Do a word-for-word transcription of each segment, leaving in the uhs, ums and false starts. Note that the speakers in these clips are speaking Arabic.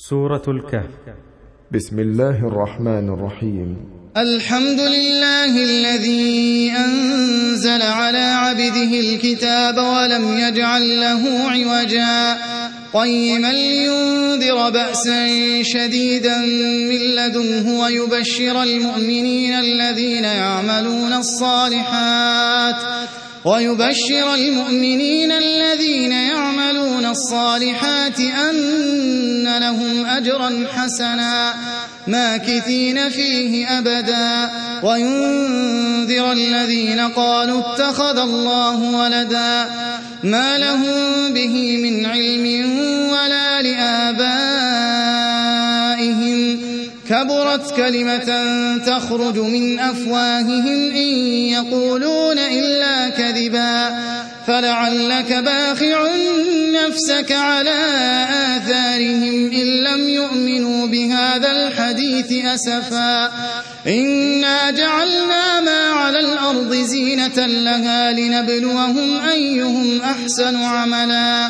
سورة الكهف. بسم الله الرحمن الرحيم. الحمد لله الذي أنزل على عبده الكتاب ولم يجعل له عوجا قيما لينذر بأسا شديدا من لدنه ويبشر المؤمنين الذين يعملون الصالحات ويبشر المؤمنين الذين يعملون الصالحات أن لهم أجرا حسنا ماكثين فيه أبدا وينذر الذين قالوا اتخذ الله ولدا ما لهم به من علم ولا لآبائهم كبرت كلمة تخرج من أفواههم إن يقولون إلا كذبا فلعلك باخع نفسك على آثارهم إن لم يؤمنوا بهذا الحديث أسفا إنا جعلنا ما على الأرض زينة لها لنبلوهم أيهم أحسن عملا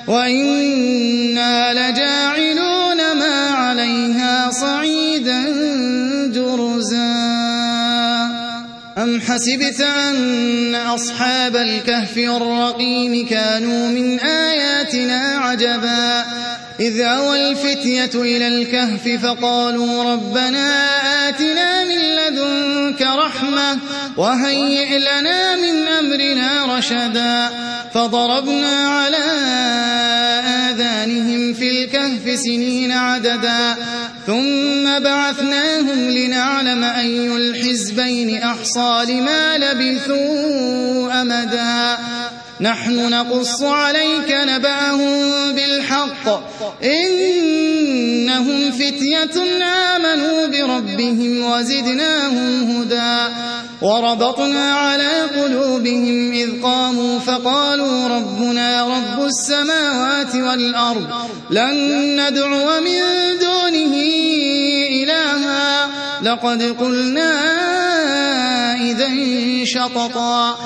وإنا لجاعلون ما عليها صعيدا جرزا أم حسبت أن أصحاب الكهف والرقيم كانوا من آياتنا عجبا إذ أوى الفتية إلى الكهف فقالوا ربنا آتنا من لدنك رحمة وهيئ لنا من أمرنا رشدا فضربنا على آذانهم في الكهف سنين عددا ثم بعثناهم لنعلم أي الحزبين أحصى لما لبثوا أمدا نحن نقص عليك نبأهم بالحق إنهم فتية آمنوا بربهم وزدناهم هدى وربطنا على قلوبهم إذ قاموا فقالوا ربنا رب السماوات والأرض لن ندعو من دونه إلها لقد قلنا إذا شططا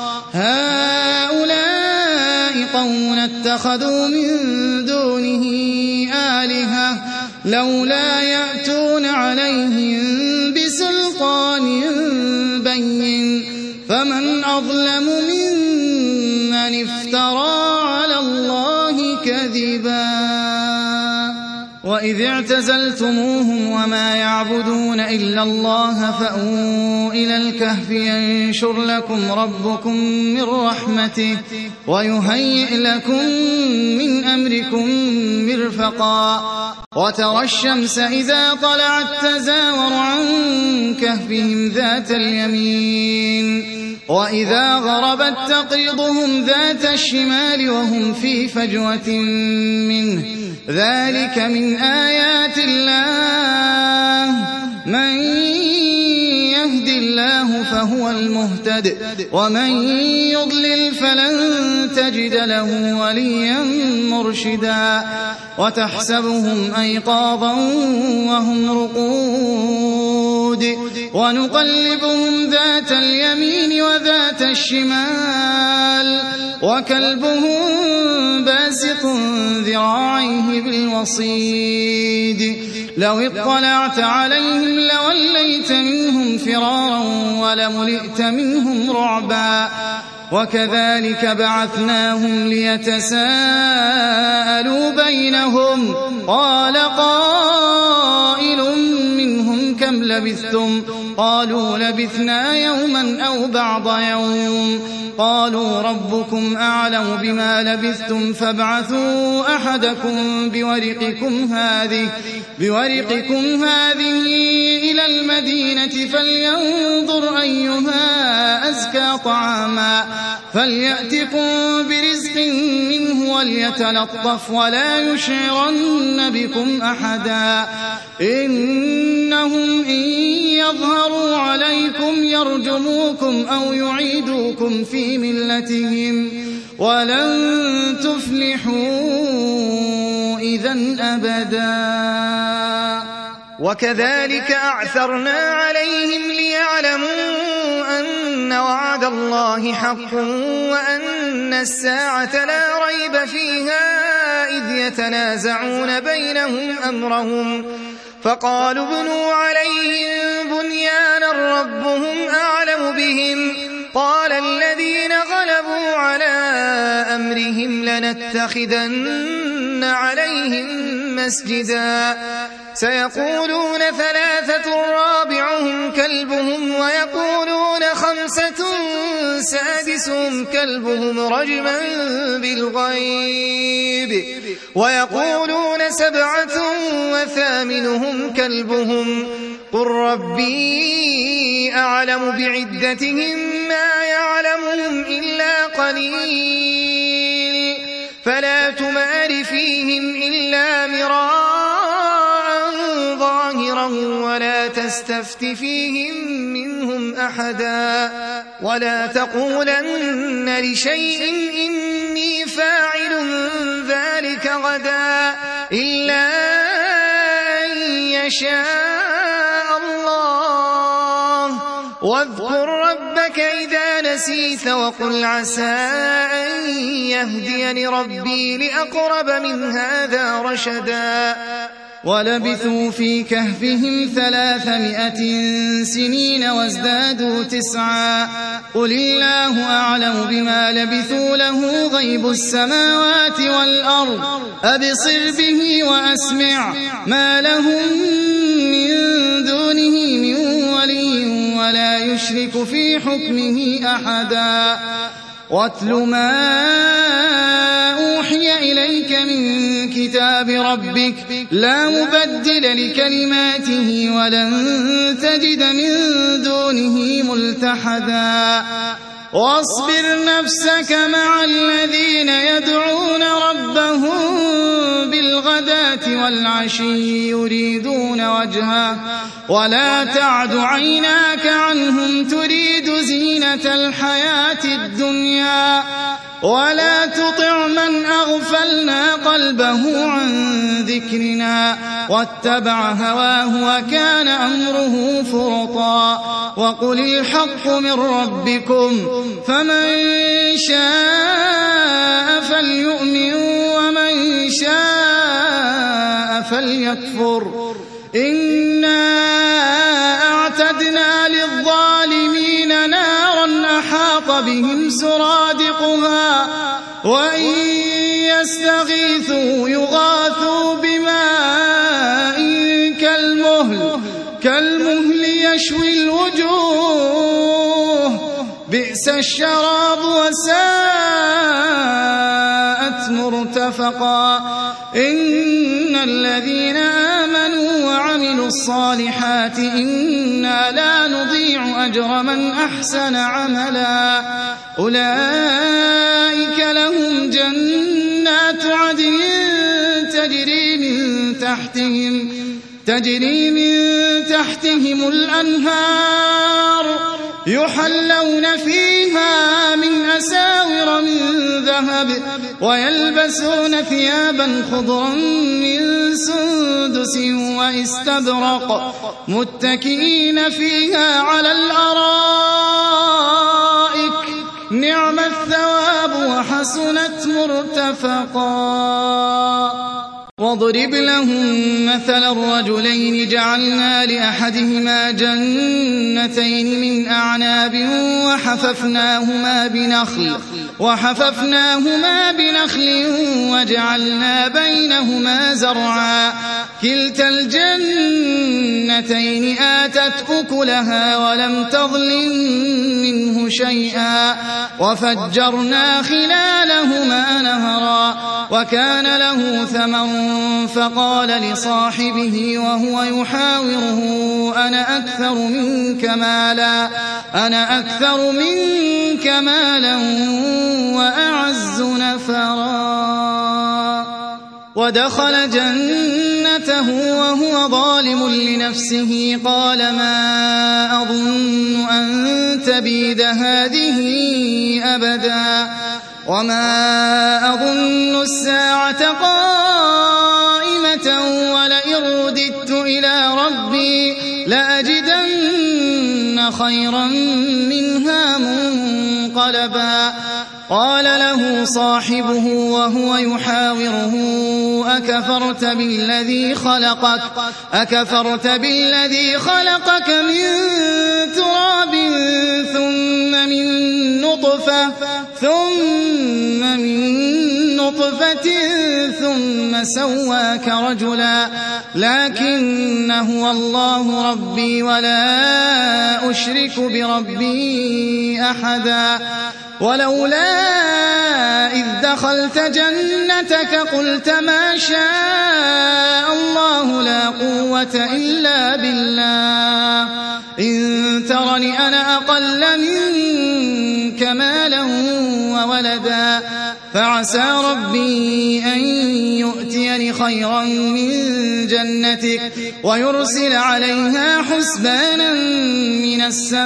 هؤلاء قوم اتخذوا من دونه آلهة لولا يأتون عليهم بسلطان بين فمن أظلم ممن افترى على الله كذبا وإذ اعتزلتموهم وما يعبدون إلا الله فأووا إلى الكهف ينشر لكم ربكم من رحمته ويهيئ لكم من أمركم مرفقا وترى الشمس إذا طلعت تزاور عن كهفهم ذات اليمين وإذا غربت تقرضهم ذات الشمال وهم في فجوة منه ذلك من آيات الله من يهد الله فهو المهتد ومن يضلل فلن تجد له وليا مرشدا وتحسبهم أيقاظا وهم رقود ونقلبهم ذات اليمين وذات الشمال وكلبهم باسط ذراعيه بالوصيد لو اطلعت عليهم لوليت منهم فرارا ولملئت منهم رعبا وكذلك بعثناهم ليتساءلوا بينهم قال قائل منهم كم لبثتم قالوا لبثنا يوما أو بعض يوم قالوا ربكم أعلم بما لبثتم فابعثوا أحدكم بورقكم هذه بورقكم هذه إلى المدينة فلينظر أيها أزكى طعاما فليأتكم برزق منه وليتلطف ولا يشعرن بكم أحدا إنهم إن يظهروا عليكم يرجموكم أو يعيدوكم في ملتهم ولن تفلحوا إذن أبدا وكذلك أعثرنا عليهم ليعلموا أن وعد الله حق وأن الساعة لا ريب فيها إذ يتنازعون بينهم أمرهم فقالوا ابنوا عليهم بنيانا ربهم أعلم بهم قال الذين غلبوا على أمرهم لنتخذن عليهم مسجدا سيقولون ثلاثة رابعهم كلبهم ويقولون خمسة سادسهم كلبهم رجما بالغيب ويقولون سبعة وثامنهم كلبهم قل ربي أعلم بعدتهم ما يعلمهم إلا قليل فلا تمار فيهم إلا مراء ظاهرا ولا تستفت فيهم منهم أحدا ولا تقولن لشيء إني فاعل ذلك غدا إلا أن يشاء الله واذكر ربك إذا نسيت وقل عسى أن يهديني ربي لأقرب من هذا رشدا ولبثوا في كهفهم ثلاثمائة سنين وازدادوا تسعا قل الله أعلم بما لبثوا له غيب السماوات والأرض أبصر به وأسمع ما لهم من دونه من ولي ولا يشرك في حكمه أحدا واتل ما أوحي إليك من كتاب ربك لا مبدل لكلماته ولن تجد من دونه ملتحدا واصبر نفسك مع الذين يدعون ربهم بالغداة والعشي يريدون وجهه ولا تعد عيناك عنهم تريد زينة الحياة الدنيا ولا تطع من أغفلنا قلبه عن ذكرنا واتبع هواه وكان أمره فرطا وقل الحق من ربكم فمن شاء فليؤمن ومن شاء فليكفر إنا أعتدنا للظالمين نارا أحاط بهم سرادقها وإن يستغيثوا يغاثوا بماء كالمهل كالمهل يشوي الوجوه بئس الشراب وساءت مرتفقا إن الذين آمنوا وعملوا الصالحات إنا لا نضيع أجر من أحسن عملا أولئك لهم جنات عدن تجري من تحتهم تجري من تحتهم الأنهار يحلون فيها من أساور من ذهب ويلبسون ثيابا خضرا من سندس واستبرق متكئين فيها على الأرائك نعم الثواب وحسنت مرتفقا واضرب لهم مثل الرجلين جعلنا لأحدهما جنتين من أعناب وحففناهما بنخل وحففناهما بنخل وجعلنا بينهما زرعا كلتا الجنتين آتت أكلها ولم تظلم منه شيئا وفجرنا خلالهما نهرا وكان له ثمر فقال لصاحبه وهو يحاوره أنا أكثر منك مالا أنا أكثر منك مالا وأعز نفرا ودخل جنته وهو ظالم لنفسه قال ما أظن أن تبيد هذه أبدا وما أظن الساعة قائمة ولئن رددت إلى ربي لأجدن خيرا منها منقلبا قال له صاحبه وهو يحاوره أكفرت بالذي خلقك أكفرت بالذي خلقك من تراب ثم من نطفة ثم من نطفة ثم سواك رجلا لكن هو الله ربي ولا أشرك بربي أحدا ولولا إذ دخلت جنتك قلت ما شاء الله لا قوة إلا بالله إن ترني أنا أقل منك مالا وولدا فعسى ربي أن يؤتيني خيرا من جنتك ويرسل عليها حسبانا من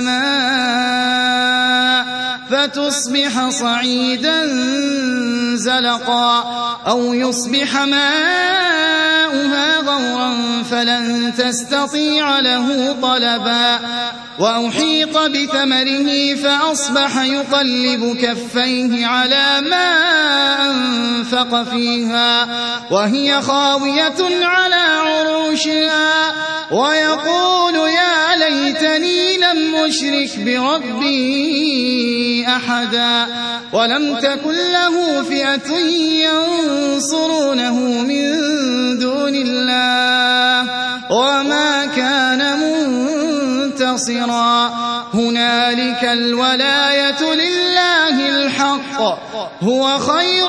السماء فتصبح صعيدا زلقا أو يصبح ماؤها غورا فلن تستطيع له طلبا وأحيط بثمره فأصبح يقلب كفيه على ما أنفق فيها وهي خاوية على عروشها ويقول يا ليتني لم أشرك بربي أحدا ولم تكن له فئة ينصرونه من دون الله وما كان منتصرا هنالك الولاية لله الحق هو خير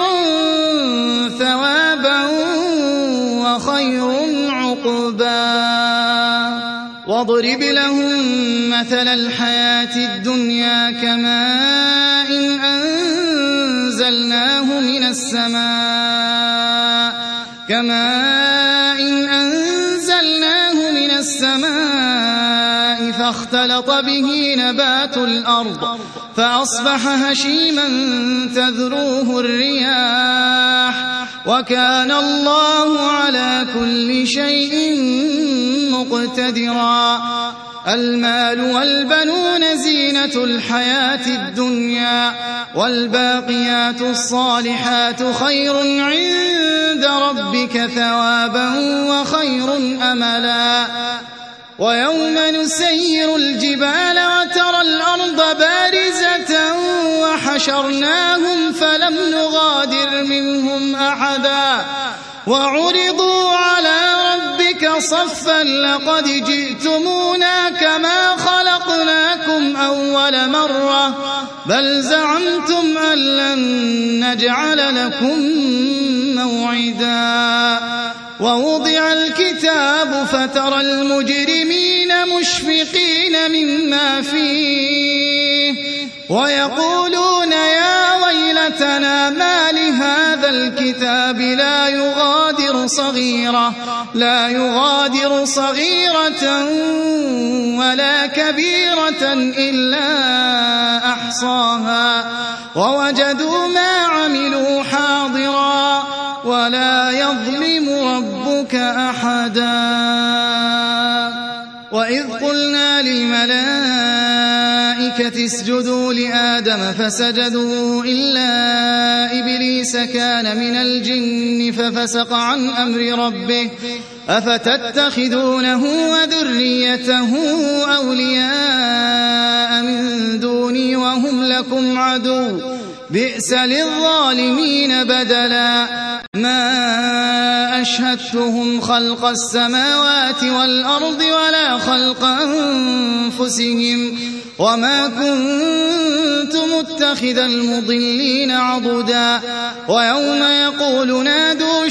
ثوابا وخير عقبا واضرب لهم مثل الحياة الدنيا كماء إن أنزلناه من السماء كماء إن أنزلناه من السماء فاختلط به نبات الأرض فأصبح هشيما تذروه الرياح وكان الله على كل شيء مقتدرا المال والبنون زينة الحياة الدنيا والباقيات الصالحات خير عند ربك ثوابا وخير أملا ويوم نسير الجبال وترى الأرض بارزة وحشرناهم فلم نغادر منهم أحدا وعرضوا على ربك صفا لقد جئتمونا كما خلقناكم أول مرة بل زعمتم أن لن نجعل لكم موعدا ووضع الكتاب فترى المجرمين مشفقين مما فيه ويقولون يا ويلتنا ما لهذا الكتاب لا يغادر صغيرة لا يغادر صغيرة ولا كبيرة إلا أحصاها ووجدوا ما عملوا حاضرا ولا يظلم ربك أحدا وإذ قلنا للملائكة اسجدوا لآدم فسجدوا إلا إبليس كان من الجن ففسق عن أمر ربه أفتتخذونه وذريته أولياء من دوني وهم لكم عدو بئس للظالمين بدلا ما أشهدتهم خلق السماوات والأرض ولا خلق أنفسهم وما كنت متخذ المضلين عضدا ويوم يقول نادوا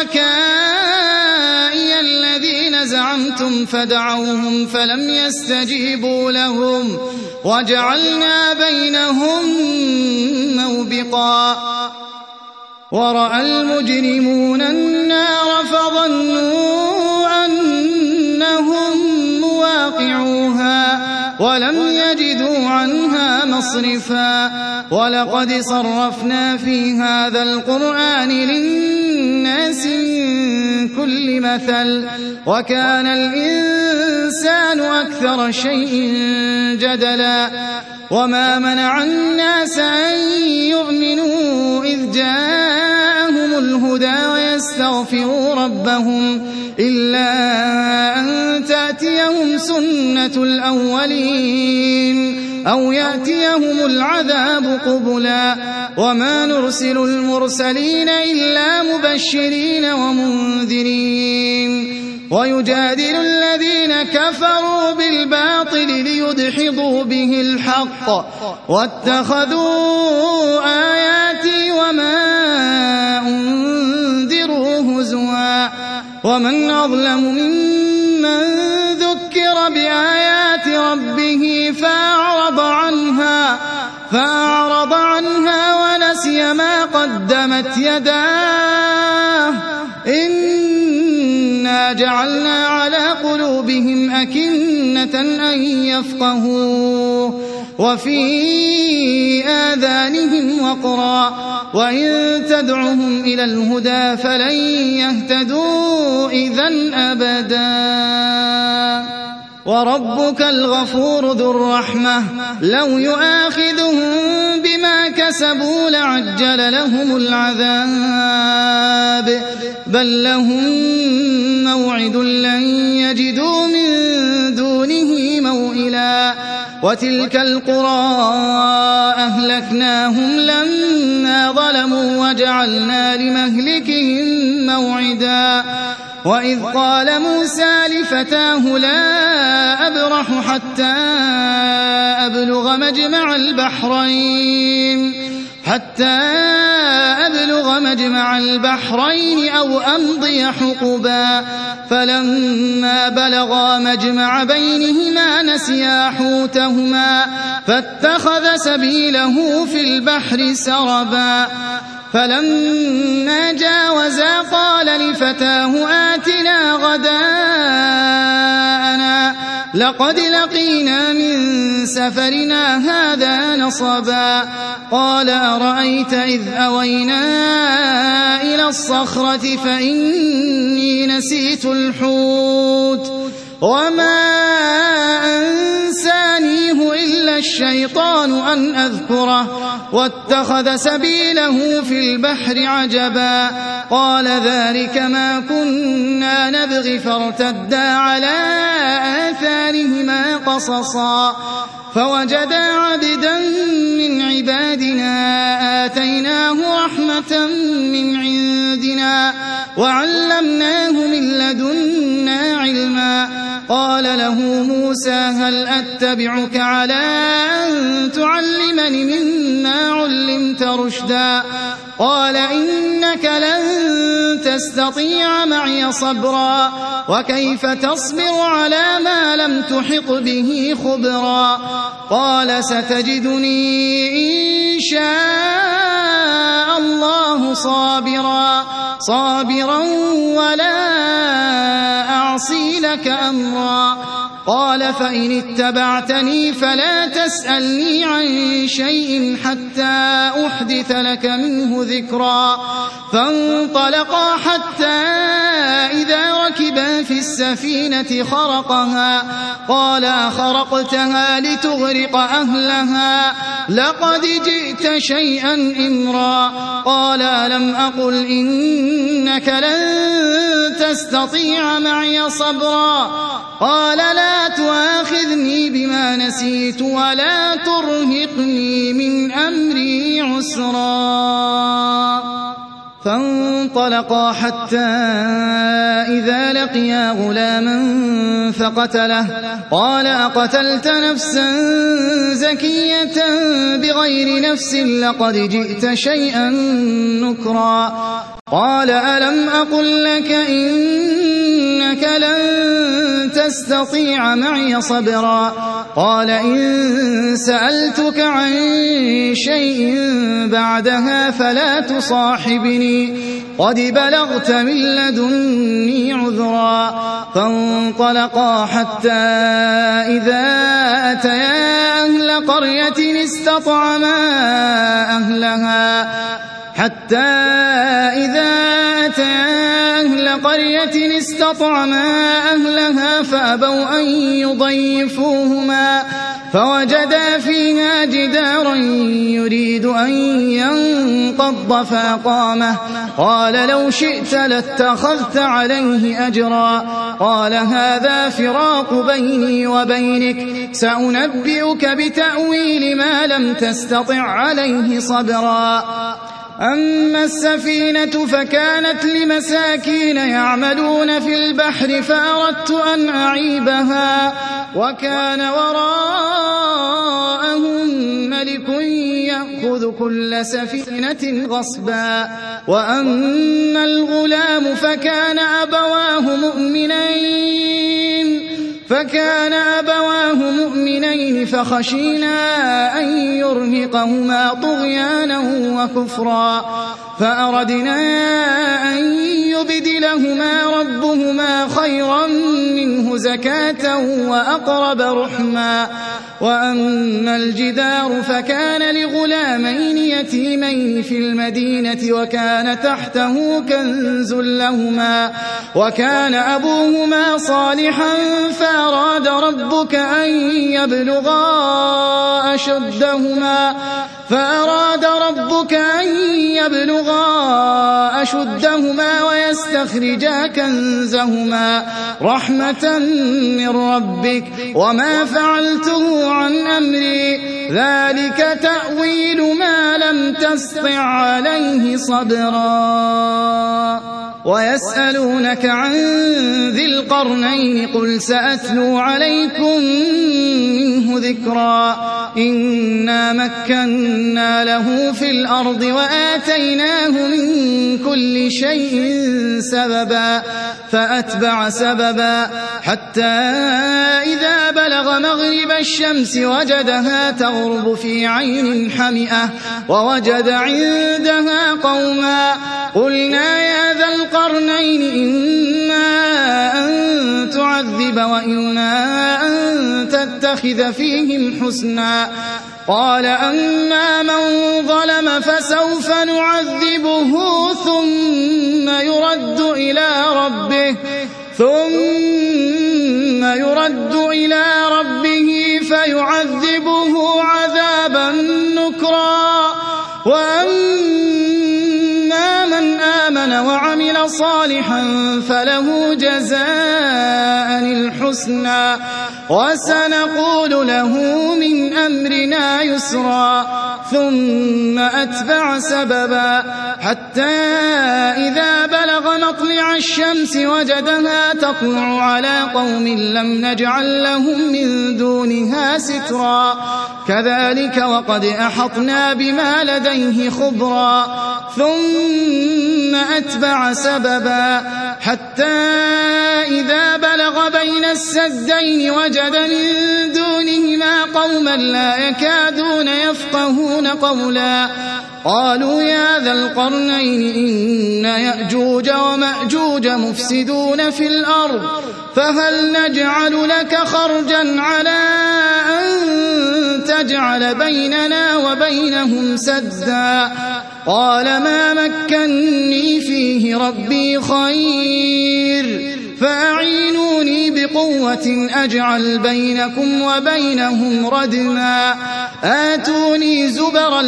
شركائي الذين زعمتم فدعوهم فلم يستجيبوا لهم وجعلنا بينهم موبقا ورأى المجرمون النار فظنوا أنهم مواقعوها ولم يجدوا عنها مصرفا ولقد صرفنا في هذا القرآن للناس من كل مثل وكان الإنسان أكثر شيء جدلا وما منع الناس أن يؤمنوا إذ جاءهم الهدى ويستغفروا ربهم إلا أن تأتيهم سنة الأولين أو يأتيهم العذاب قبلا وما نرسل المرسلين إلا مبشرين ومنذرين ويجادل الذين كفروا بالباطل ليدحضوا به الحق واتخذوا آياتي وما أنذروا هزوا ومن أظلم ممن ذكر بآيات ربه فأعرض عنها فأعرض عنها ونسي ما قدمت يداه إنا جعلنا على قلوبهم أكنة أن يفقهوه وفي آذانهم وقرا وإن تدعهم إلى الهدى فلن يهتدوا إذن أبدا وربك الغفور ذو الرحمة لو يؤاخذهم بما كسبوا لعجل لهم العذاب بل لهم موعد لن يجدوا من دونه موئلا وتلك القرى أهلكناهم لما ظلموا وجعلنا لمهلكهم موعدا وإذ قال موسى لفتاه لا أبرح حتى أبلغ مجمع البحرين حتى أبلغ مجمع البحرين أو أمضي حقبا فلما بلغا مجمع بينهما نسيا حوتهما فاتخذ سبيله في البحر سربا فلما جاوزا قال لفتاه آتنا غداءنا لقد لقينا من سفرنا هذا نصبا قال أرأيت إذ أوينا إلى الصخرة فإني نسيت الحوت وما أنسانيه إلا الشيطان أن أذكره واتخذ سبيله في البحر عجبا قال ذلك ما كنا نبغي فارتدا على آثارهما قصصا فوجدا عبدا من عبادنا آتيناه رحمة من عندنا وعلمناه من لدنا علما قال له موسى هل أتبعك على أن تعلمني مما علمت رشدا قال إنك لن تستطيع معي صبرا وكيف تصبر على ما لم تحط به خبرا قال ستجدني إن شاء الله صابرا صابرا ولا أعصي لك أمرا قال فإن اتبعتني فلا تسألني عن شيء حتى أحدث لك منه ذكرا فانطلقا حتى إذا ركبا في السفينة خرقها قال أخرقتها لتغرق أهلها لقد جئت شيئا إمرا قال ألم أقل إنك لن تستطيع معي صبرا قال لا تؤاخذني بما نسيت ولا ترهقني من أمري عسرا فانطلقا حتى إذا لقيا غلاما فقتله قال أقتلت نفسا زكية بغير نفس لقد جئت شيئا نكرا قال ألم أقل لك إنك لن تستطيع معي صبرا قال إن سألتك عن شيء بعدها فلا تصاحبني قد بلغت من لدني عذرا فانطلقا حتى إذا أتيا أهل قرية استطعما أهلها حتى إذا أتيا أهل قرية استطعما أهلها فأبوا أن يضيفوهما فوجدا فيها جدارا يريد أن ينقض فأقامه قال لو شئت لاتخذت عليه أجرا قال هذا فراق بيني وبينك سأنبئك بتأويل ما لم تستطع عليه صبرا أما السفينة فكانت لمساكين يعملون في البحر فأردت أن أعيبها وكان وراءهم ملك يأخذ كل سفينة غصبا وأما الغلام فكان أبواه مؤمنين فكان أبواه مؤمنين فخشينا أن يرهقهما طغيانا وكفرا فأردنا أن يبدلهما ربهما خيرا منه زكاة وأقرب رحما وأما الجدار فكان لغلامين يتيمين في المدينة وكان تحته كنز لهما وكان أبوهما صالحا فأراد ربك أن يبلغا أشدهما فأراد ربك أن يبلغا أشدهما ويستخرجا كنزهما رحمة من ربك وما فعلته عن أمري ذلك تأويل ما لم تسطع عليه صبرا ويسألونك عن ذي القرنين قل سأتلو عليكم منه ذكرا إنا مكنا له في الأرض وآتيناه من كل شيء سببا فأتبع سببا حتى إذا بلغ مغرب الشمس وجدها تغرب في عين حمئة ووجد عندها قوما قلنا يا ذا القرنين إما أن تعذب وإما أن تتخذ فيهم حسنا قال أما من ظلم فسوف نعذبه ثم يرد إلى ربه ثم يرد إلى ربه فيعذبه عذابا نكرا وأما من آمن وعمل صالحا فله جزاء الحسنى وسنقول له من أمرنا يسرا ثم أتبع سببا حتى إذا بلغ مطلع الشمس وجدها تطلع على قوم لم نجعل لهم من دونها سترا كذلك وقد أحطنا بما لديه خبرا ثم أتبع سببا حتى إذا بلغ بين السدين وجد من دونهما قوما لا يكادون يفقهون قولا قالوا يا ذا القرنين إن يأجوج ومأجوج مفسدون في الأرض فهل نجعل لك خرجا على أن تجعل بيننا وبينهم سدا قال ما مكني فيه ربي خير فأعينوني بقوة أجعل بينكم وبينهم ردما آتوني زبر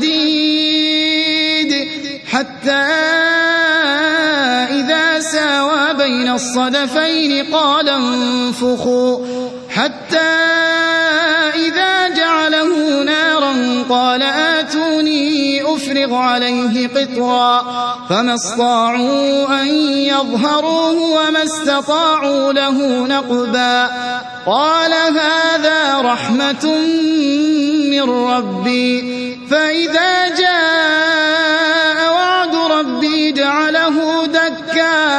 الحديد حتى إذا ساوى بين الصدفين قال انفخوا حتى إذا جعله نارا قال آتوني أفرغ عليه قطرا فما استطاعوا أن يظهروه وما استطاعوا له نقبا قال هذا رحمة من ربي فإذا جاء وعد ربي جعله دكا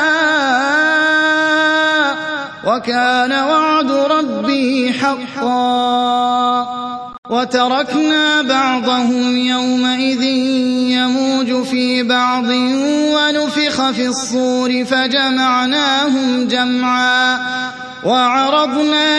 وكان وعد ربي حقا وتركنا بعضهم يومئذ يموج في بعض ونفخ في الصور فجمعناهم جمعا وعرضنا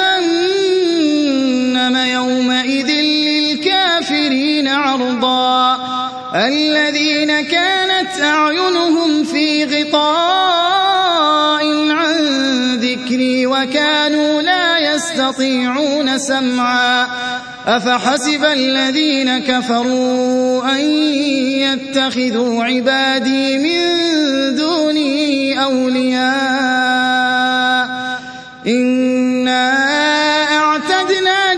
جهنم يومئذ للكافرين عرضا الذين كانت أعينهم في غطاء عن ذكري وكانوا لا يسمعون يستطيعون سمعا أفحسب الذين كفروا أن يتخذوا عبادي من دوني أولياء إنا أعتدنا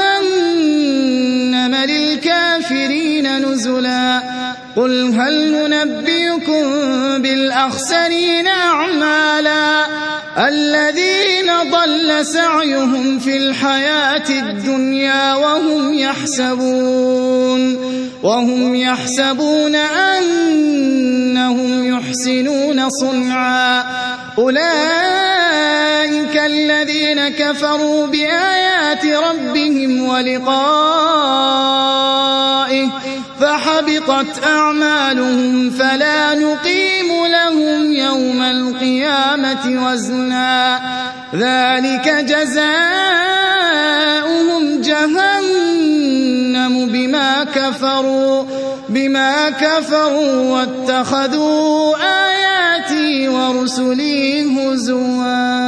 جهنم للكافرين نزلا قل هل ننبئكم بالأخسرين أعمالا الذين ضل سعيهم في الحياة الدنيا وهم يحسبون وهم يحسبون أنهم يحسنون صنعا أولئك الذين كفروا بآيات ربهم ولقائه فحبطت أعمالهم فلا نقيم لهم يوم القيامة وزنا ذلك جزاؤهم جهنم بما كفروا بما كفروا واتخذوا آياتي ورسلي هزوا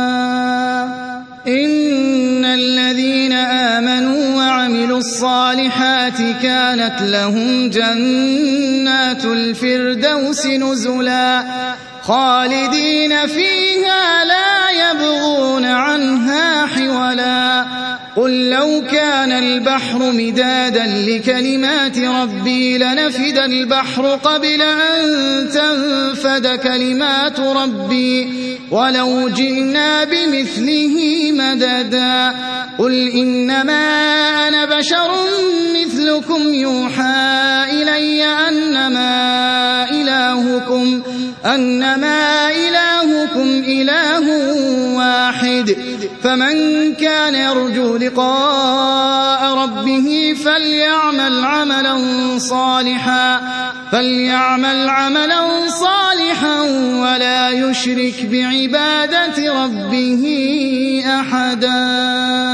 إن الذين آمنوا وعملوا الصالحات كانت لهم جنات الفردوس نزلا خالدين فيها لا يبغون عنها حولا قل لو كان البحر مدادا لكلمات ربي لنفد البحر قبل أن تنفد كلمات ربي ولو جئنا بمثله مددا قل إنما أنا بشر مثلكم يوحى إلي أنما إلهكم أنما إلهكم إله واحد فمن كان يرجو لقاء ربه فليعمل عملا صالحا فليعمل عملا صالحا ولا يشرك بعبادة ربه أحدا.